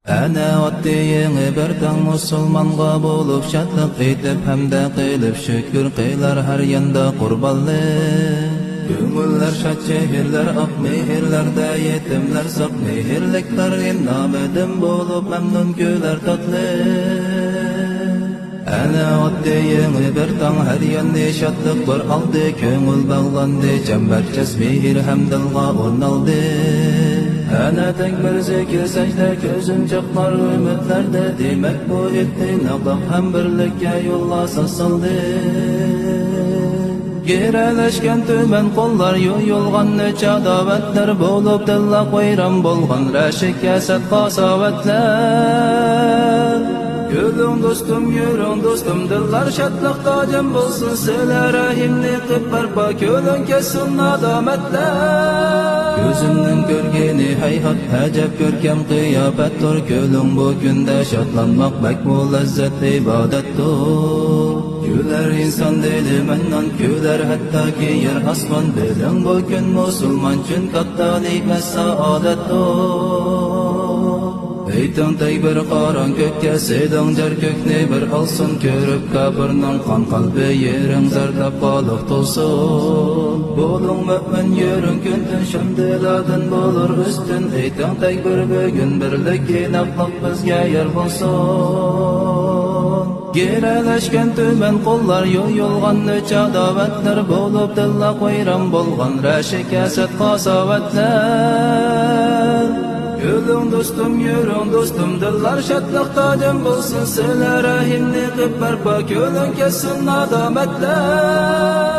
Ana otdi yeni bir tang musulmonga bo'lib shodlik aytib hamda qilib shukr qilar har yanda qurbonlik. Ko'ngillar shod chehrlar oq mehrlarda yetimlar soq mehrliklar innomidan bo'lib mamnun kular tatli. Ana otdi yeni bir tang har yanda shodlik bir oldi ko'ngil bog'landi chambarchas mehr hamdilga o'rnaldi. Ana teng bir zikr sajda ko'zim chaqnar umidlarda demak bu ittifoq ham birlikka yo'lga sosildi. Geralashgan tuman qo'llar yo'yilgan necha da'vatlar bo'lib dilla qo'yram bo'lgan rashik kasat qasovatlar. Yo'ling do'stim yuring do'stim dillar shodliqda jam bo'lsin sizlar rahimli qilib barpo yo'ling kessin nadomatlar. Ko'zimning ko'rgani hayhot ajab ko'rkam qiyofatdir ko'ling bu kunda shodlanmoq bakmu lazzatli ibodatdir. Güler insan dili mennan güler hatta ki yer asman bilen bu gün musulman için kattalik ve saadatdir. Eytan tay bir qaran kökke sedang jar kökni bir alsın körüp kabirnan kan kalbi yerim zardab balık tolsun. Bolun mümin yürün küntün şamdiladın bolur üstün. Eytan tay bir bugün birlik inaqlıq bizge yer bulsun. Geralashgan tuman qo'llar yo'yilgan necha da'vatlar bo'lib dilla qo'yram bo'lgan rashik kasat qasovatlar. Yo'ling do'stim yuring do'stim dillar shodliqda jam bo'lsin sizlar rahimli qilib barpo yo'ling kessin nadomatlar.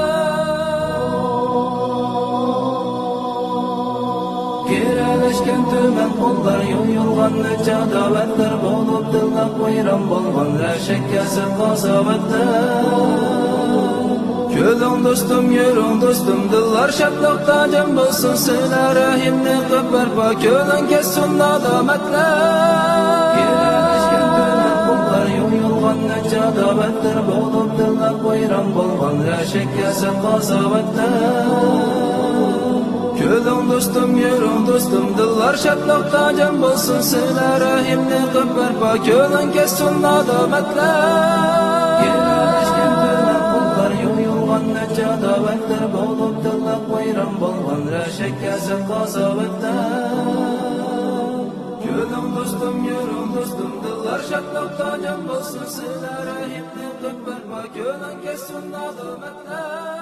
Geralashgan tuman qo'llar yo'yilgan necha da'vatlar bo'lib dilla qo'yram bo'lgan rashik kasat qasovatlar. Yo'ling do'stim yuring do'stim dillar shodliqda jam bo'lsin sizlar rahimli qilib barpo yo'ling kessin nadomatlar. Geralashgan tuman qo'llar yo'yilgan necha da'vatlar bo'lib dilla qo'yram bo'lgan rashik kasat qasovatlar. Yo'ling do'stim yuring do'stim dillar shodliqda jam bo'lsin sizlar rahimli qilib barpo yo'ling kessin nadomatlar. Geralashgan tuman qo'llar yo'yilgan necha da'vatlar bo'lib dilla qo'yram bo'lgan rashik kasat qasovatlar. Yo'ling do'stim yuring do'stim dillar shodliqda jam bo'lsin sizlar rahimli qilib barpo yo'ling kessin nadomatlar.